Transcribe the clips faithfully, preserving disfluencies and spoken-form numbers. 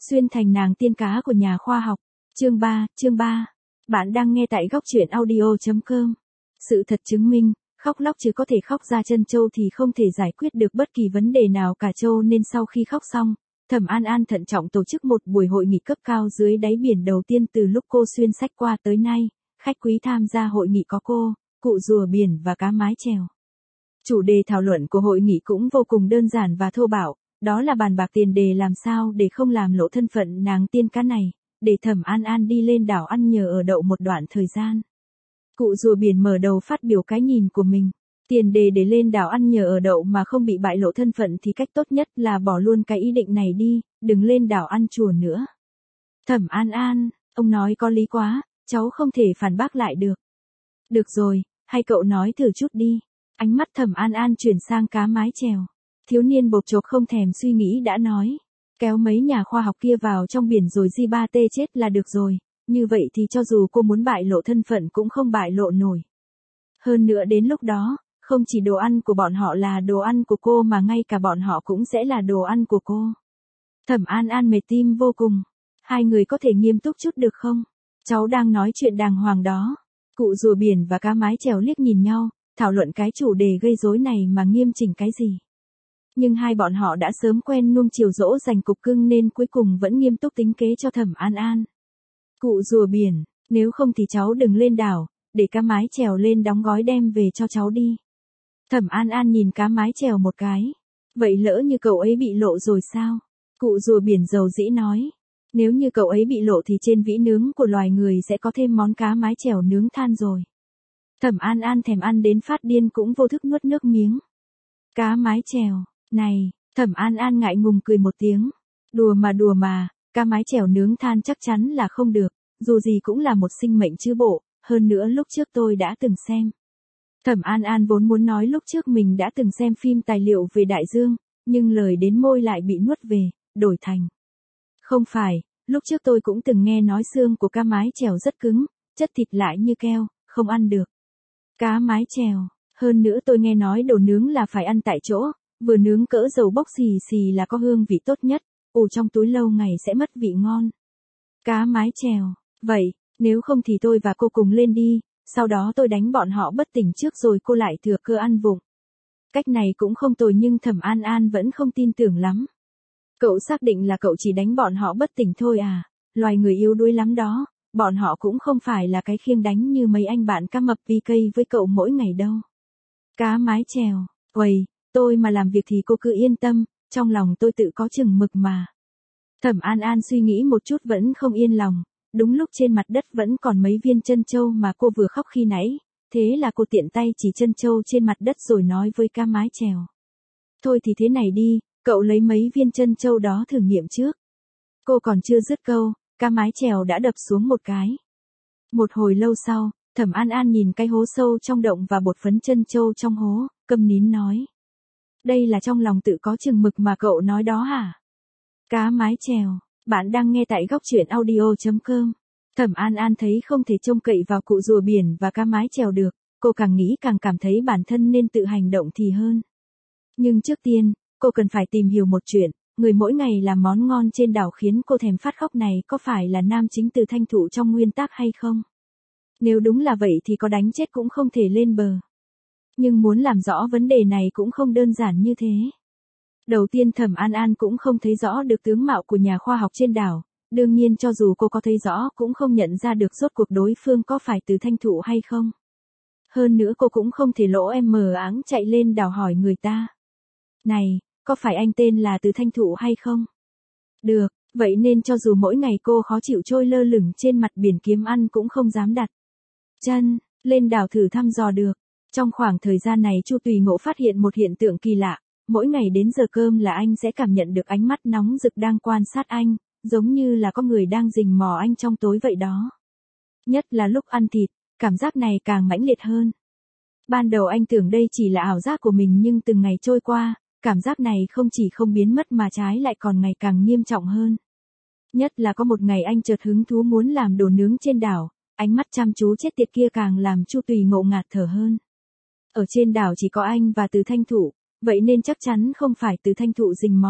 Xuyên thành nàng tiên cá của nhà khoa học. Chương ba, chương ba. Bạn đang nghe tại góc truyện audio chấm com. Sự thật chứng minh, khóc lóc chứ có thể khóc ra chân châu thì không thể giải quyết được bất kỳ vấn đề nào cả châu, nên sau khi khóc xong, Thẩm An An thận trọng tổ chức một buổi hội nghị cấp cao dưới đáy biển đầu tiên từ lúc cô xuyên sách qua tới nay. Khách quý tham gia hội nghị có cô, cụ rùa biển và cá mái chèo. Chủ đề thảo luận của hội nghị cũng vô cùng đơn giản và thô bạo, đó là bàn bạc tiền đề làm sao để không làm lộ thân phận nàng tiên cá này, để Thẩm An An đi lên đảo ăn nhờ ở đậu một đoạn thời gian. Cụ rùa biển mở đầu phát biểu cái nhìn của mình. Tiền đề để lên đảo ăn nhờ ở đậu mà không bị bại lộ thân phận thì cách tốt nhất là bỏ luôn cái ý định này đi, đừng lên đảo ăn chùa nữa. Thẩm An An, ông nói có lý quá, cháu không thể phản bác lại được. Được rồi, hay cậu nói thử chút đi. Ánh mắt Thẩm An An chuyển sang cá mái chèo. Thiếu niên bột chộp không thèm suy nghĩ đã nói. Kéo mấy nhà khoa học kia vào trong biển rồi di ba tê chết là được rồi. Như vậy thì cho dù cô muốn bại lộ thân phận cũng không bại lộ nổi. Hơn nữa đến lúc đó, không chỉ đồ ăn của bọn họ là đồ ăn của cô mà ngay cả bọn họ cũng sẽ là đồ ăn của cô. Thẩm An An mệt tim vô cùng. Hai người có thể nghiêm túc chút được không? Cháu đang nói chuyện đàng hoàng đó. Cụ rùa biển và cá mái chèo liếc nhìn nhau, thảo luận cái chủ đề gây rối này mà nghiêm chỉnh cái gì. Nhưng hai bọn họ đã sớm quen nuông chiều dỗ dành cục cưng nên cuối cùng vẫn nghiêm túc tính kế cho Thẩm An An. Cụ rùa biển, nếu không thì cháu đừng lên đảo, để cá mái chèo lên đóng gói đem về cho cháu đi. Thẩm An An nhìn cá mái chèo một cái. Vậy lỡ như cậu ấy bị lộ rồi sao? Cụ rùa biển dầu dĩ nói. Nếu như cậu ấy bị lộ thì trên vĩ nướng của loài người sẽ có thêm món cá mái chèo nướng than rồi. Thẩm An An thèm ăn đến phát điên cũng vô thức nuốt nước miếng. Cá mái chèo, này, Thẩm An An ngại ngùng cười một tiếng. Đùa mà đùa mà, cá mái chèo nướng than chắc chắn là không được, dù gì cũng là một sinh mệnh chứ bộ, hơn nữa lúc trước tôi đã từng xem. Thẩm An An vốn muốn nói lúc trước mình đã từng xem phim tài liệu về đại dương, nhưng lời đến môi lại bị nuốt về, đổi thành. Không phải, lúc trước tôi cũng từng nghe nói xương của cá mái chèo rất cứng, chất thịt lại như keo, không ăn được. Cá mái chèo, hơn nữa tôi nghe nói đồ nướng là phải ăn tại chỗ, vừa nướng cỡ dầu bốc xì xì là có hương vị tốt nhất, ủ trong túi lâu ngày sẽ mất vị ngon. Cá mái chèo, vậy, nếu không thì tôi và cô cùng lên đi, sau đó tôi đánh bọn họ bất tỉnh trước rồi cô lại thừa cơ ăn vụng. Cách này cũng không tồi nhưng Thẩm An An vẫn không tin tưởng lắm. Cậu xác định là cậu chỉ đánh bọn họ bất tỉnh thôi à, loài người yếu đuối lắm đó, bọn họ cũng không phải là cái khiêng đánh như mấy anh bạn cá mập pê ca với cậu mỗi ngày đâu. Cá mái chèo, uầy, tôi mà làm việc thì cô cứ yên tâm, trong lòng tôi tự có chừng mực mà. Thẩm An An suy nghĩ một chút vẫn không yên lòng, đúng lúc trên mặt đất vẫn còn mấy viên trân châu mà cô vừa khóc khi nãy, thế là cô tiện tay chỉ trân châu trên mặt đất rồi nói với cá mái chèo. Thôi thì thế này đi, cậu lấy mấy viên trân châu đó thử nghiệm trước. Cô còn chưa dứt câu, cá mái chèo đã đập xuống một cái. Một hồi lâu sau, Thẩm An An nhìn cái hố sâu trong động và bột phấn trân châu trong hố, câm nín nói. Đây là trong lòng tự có chừng mực mà cậu nói đó hả? Cá mái chèo, bạn đang nghe tại góc truyện audio chấm com. Thẩm An An thấy không thể trông cậy vào cụ rùa biển và cá mái chèo được, cô càng nghĩ càng cảm thấy bản thân nên tự hành động thì hơn. Nhưng trước tiên, cô cần phải tìm hiểu một chuyện, người mỗi ngày làm món ngon trên đảo khiến cô thèm phát khóc này có phải là nam chính từ Thanh Thụ trong nguyên tác hay không? Nếu đúng là vậy thì có đánh chết cũng không thể lên bờ. Nhưng muốn làm rõ vấn đề này cũng không đơn giản như thế. Đầu tiên Thẩm An An cũng không thấy rõ được tướng mạo của nhà khoa học trên đảo, đương nhiên cho dù cô có thấy rõ cũng không nhận ra được rốt cuộc đối phương có phải từ Thanh Thụ hay không. Hơn nữa cô cũng không thể lỗ em mờ áng chạy lên đảo hỏi người ta. Này, có phải anh tên là từ Thanh Thụ hay không? Được, vậy nên cho dù mỗi ngày cô khó chịu trôi lơ lửng trên mặt biển kiếm ăn cũng không dám đặt chân lên đảo thử thăm dò được. Trong khoảng thời gian này Chu Tùy Ngộ phát hiện một hiện tượng kỳ lạ, mỗi ngày đến giờ cơm là anh sẽ cảm nhận được ánh mắt nóng rực đang quan sát anh, giống như là có người đang rình mò anh trong tối vậy đó. Nhất là lúc ăn thịt, cảm giác này càng mãnh liệt hơn. Ban đầu anh tưởng đây chỉ là ảo giác của mình nhưng từng ngày trôi qua, cảm giác này không chỉ không biến mất mà trái lại còn ngày càng nghiêm trọng hơn. Nhất là có một ngày anh chợt hứng thú muốn làm đồ nướng trên đảo, ánh mắt chăm chú chết tiệt kia càng làm Chu Tùy Ngộ ngạt thở hơn. Ở trên đảo chỉ có anh và Từ Thanh Thụ, vậy nên chắc chắn không phải Từ Thanh Thụ rình mò,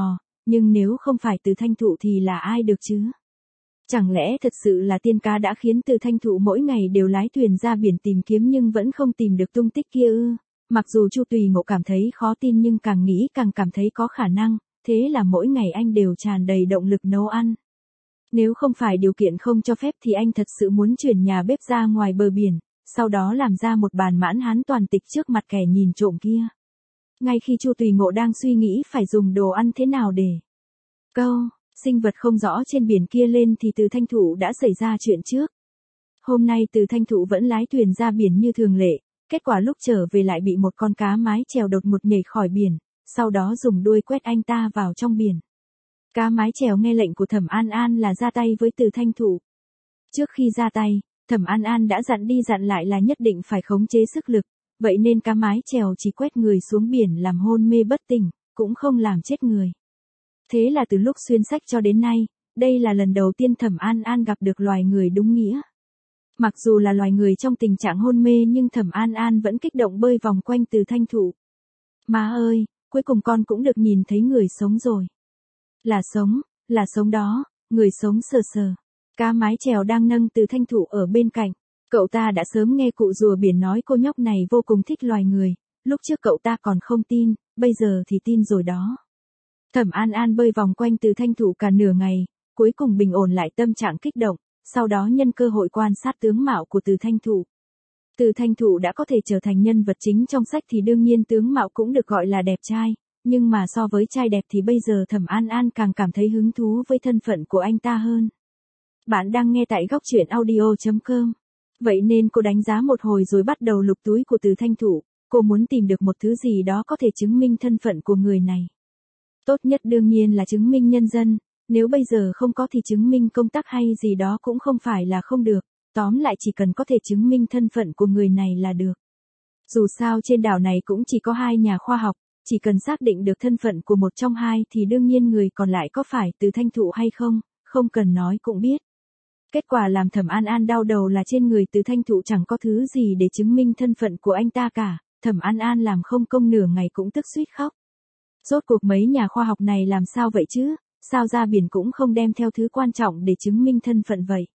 nhưng nếu không phải Từ Thanh Thụ thì là ai được chứ? Chẳng lẽ thật sự là tiên cá đã khiến Từ Thanh Thụ mỗi ngày đều lái thuyền ra biển tìm kiếm nhưng vẫn không tìm được tung tích kia ư? Mặc dù Chu Tùy Ngộ cảm thấy khó tin nhưng càng nghĩ càng cảm thấy có khả năng, thế là mỗi ngày anh đều tràn đầy động lực nấu ăn. Nếu không phải điều kiện không cho phép thì anh thật sự muốn chuyển nhà bếp ra ngoài bờ biển, sau đó làm ra một bàn mãn hán toàn tịch trước mặt kẻ nhìn trộm kia. Ngay khi Chu Tùy Ngộ đang suy nghĩ phải dùng đồ ăn thế nào để câu sinh vật không rõ trên biển kia lên thì Từ Thanh Thụ đã xảy ra chuyện trước. Hôm nay Từ Thanh Thụ vẫn lái thuyền ra biển như thường lệ, kết quả lúc trở về lại bị một con cá mái chèo đột ngột nhảy khỏi biển, sau đó dùng đuôi quét anh ta vào trong biển. Cá mái chèo nghe lệnh của Thẩm An An là ra tay với Từ Thanh Thụ. Trước khi ra tay, Thẩm An An đã dặn đi dặn lại là nhất định phải khống chế sức lực, vậy nên cá mái chèo chỉ quét người xuống biển làm hôn mê bất tỉnh, cũng không làm chết người. Thế là từ lúc xuyên sách cho đến nay, đây là lần đầu tiên Thẩm An An gặp được loài người đúng nghĩa. Mặc dù là loài người trong tình trạng hôn mê nhưng Thẩm An An vẫn kích động bơi vòng quanh Từ Thanh Thụ. Má ơi, cuối cùng con cũng được nhìn thấy người sống rồi. Là sống, là sống đó, người sống sờ sờ. Cá mái chèo đang nâng Từ Thanh Thụ ở bên cạnh. Cậu ta đã sớm nghe cụ rùa biển nói cô nhóc này vô cùng thích loài người. Lúc trước cậu ta còn không tin, bây giờ thì tin rồi đó. Thẩm An An bơi vòng quanh Từ Thanh Thụ cả nửa ngày, cuối cùng bình ổn lại tâm trạng kích động, sau đó nhân cơ hội quan sát tướng mạo của Từ Thanh Thụ. Từ Thanh Thụ đã có thể trở thành nhân vật chính trong sách thì đương nhiên tướng mạo cũng được gọi là đẹp trai, nhưng mà so với trai đẹp thì bây giờ Thẩm An An càng cảm thấy hứng thú với thân phận của anh ta hơn. Bạn đang nghe tại góc truyện audio chấm com. Vậy nên cô đánh giá một hồi rồi bắt đầu lục túi của Từ Thanh Thụ, cô muốn tìm được một thứ gì đó có thể chứng minh thân phận của người này. Tốt nhất đương nhiên là chứng minh nhân dân, nếu bây giờ không có thì chứng minh công tác hay gì đó cũng không phải là không được, tóm lại chỉ cần có thể chứng minh thân phận của người này là được. Dù sao trên đảo này cũng chỉ có hai nhà khoa học, chỉ cần xác định được thân phận của một trong hai thì đương nhiên người còn lại có phải Từ Thanh Thụ hay không, không cần nói cũng biết. Kết quả làm Thẩm An An đau đầu là trên người Từ Thanh Thụ chẳng có thứ gì để chứng minh thân phận của anh ta cả, Thẩm An An làm không công nửa ngày cũng tức suýt khóc. Rốt cuộc mấy nhà khoa học này làm sao vậy chứ, sao ra biển cũng không đem theo thứ quan trọng để chứng minh thân phận vậy.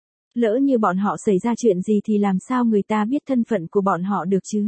Lỡ như bọn họ xảy ra chuyện gì thì làm sao người ta biết thân phận của bọn họ được chứ?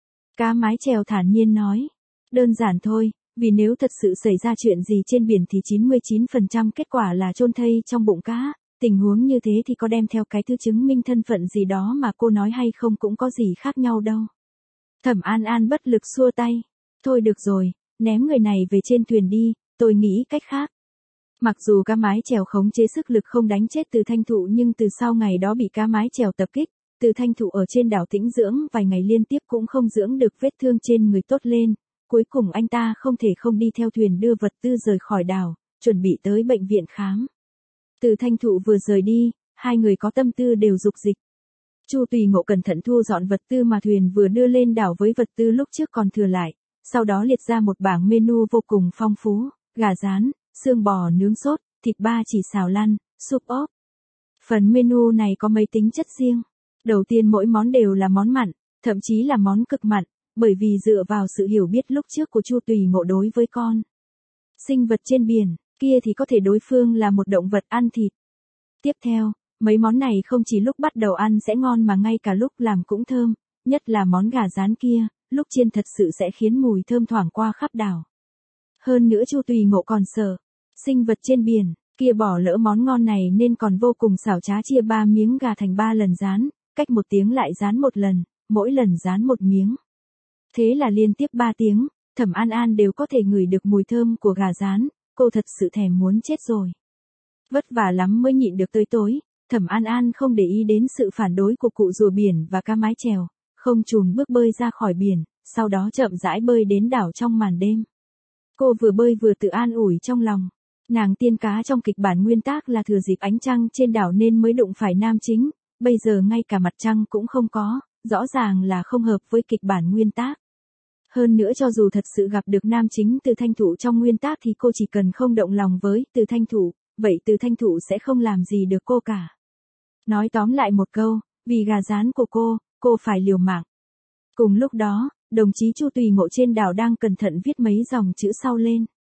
Cá mái chèo thản nhiên nói. Đơn giản thôi, vì nếu thật sự xảy ra chuyện gì trên biển thì chín mươi chín phần trăm kết quả là chôn thây trong bụng cá, tình huống như thế thì có đem theo cái thứ chứng minh thân phận gì đó mà cô nói hay không cũng có gì khác nhau đâu. Thẩm An An bất lực xua tay. Thôi được rồi, ném người này về trên thuyền đi, tôi nghĩ cách khác. Mặc dù cá mái chèo khống chế sức lực không đánh chết Từ Thanh Thụ nhưng từ sau ngày đó bị cá mái chèo tập kích, Từ Thanh Thụ ở trên đảo tĩnh dưỡng vài ngày liên tiếp cũng không dưỡng được vết thương trên người tốt lên, cuối cùng anh ta không thể không đi theo thuyền đưa vật tư rời khỏi đảo, chuẩn bị tới bệnh viện khám. Từ Thanh Thụ vừa rời đi, hai người có tâm tư đều dục dịch. Chu Tùy Ngộ cẩn thận thu dọn vật tư mà thuyền vừa đưa lên đảo với vật tư lúc trước còn thừa lại, sau đó liệt ra một bảng menu vô cùng phong phú, gà rán, xương bò nướng sốt, thịt ba chỉ xào lăn, súp ốp. Phần menu này có mấy tính chất riêng. Đầu tiên mỗi món đều là món mặn, thậm chí là món cực mặn, bởi vì dựa vào sự hiểu biết lúc trước của Chu Tùy Ngộ đối với con sinh vật trên biển, kia thì có thể đối phương là một động vật ăn thịt. Tiếp theo, mấy món này không chỉ lúc bắt đầu ăn sẽ ngon mà ngay cả lúc làm cũng thơm, nhất là món gà rán kia, lúc chiên thật sự sẽ khiến mùi thơm thoảng qua khắp đảo. Hơn nữa Chu Tùy Ngộ còn sợ, sinh vật trên biển, kia bỏ lỡ món ngon này nên còn vô cùng xảo trá chia ba miếng gà thành ba lần rán, cách một tiếng lại rán một lần, mỗi lần rán một miếng. Thế là liên tiếp ba tiếng, Thẩm An An đều có thể ngửi được mùi thơm của gà rán, cô thật sự thèm muốn chết rồi. Vất vả lắm mới nhịn được tới tối, Thẩm An An không để ý đến sự phản đối của cụ rùa biển và cá mái chèo, không chùn bước bơi ra khỏi biển, sau đó chậm rãi bơi đến đảo trong màn đêm. Cô vừa bơi vừa tự an ủi trong lòng. Nàng tiên cá trong kịch bản nguyên tác là thừa dịp ánh trăng trên đảo nên mới đụng phải nam chính, bây giờ ngay cả mặt trăng cũng không có, rõ ràng là không hợp với kịch bản nguyên tác. Hơn nữa cho dù thật sự gặp được nam chính Từ Thanh Thụ trong nguyên tác thì cô chỉ cần không động lòng với Từ Thanh Thụ, vậy Từ Thanh Thụ sẽ không làm gì được cô cả. Nói tóm lại một câu, vì gà rán của cô, cô phải liều mạng. Cùng lúc đó, đồng chí Chu Tùy Ngộ trên đảo đang cẩn thận viết mấy dòng chữ sau lên.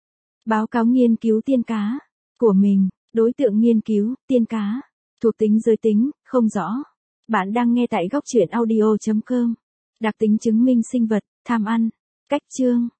Báo cáo nghiên cứu tiên cá của mình, đối tượng nghiên cứu, tiên cá, thuộc tính giới tính, không rõ. Bạn đang nghe tại góc truyện audio chấm com. Đặc tính chứng minh sinh vật, tham ăn, cách chương.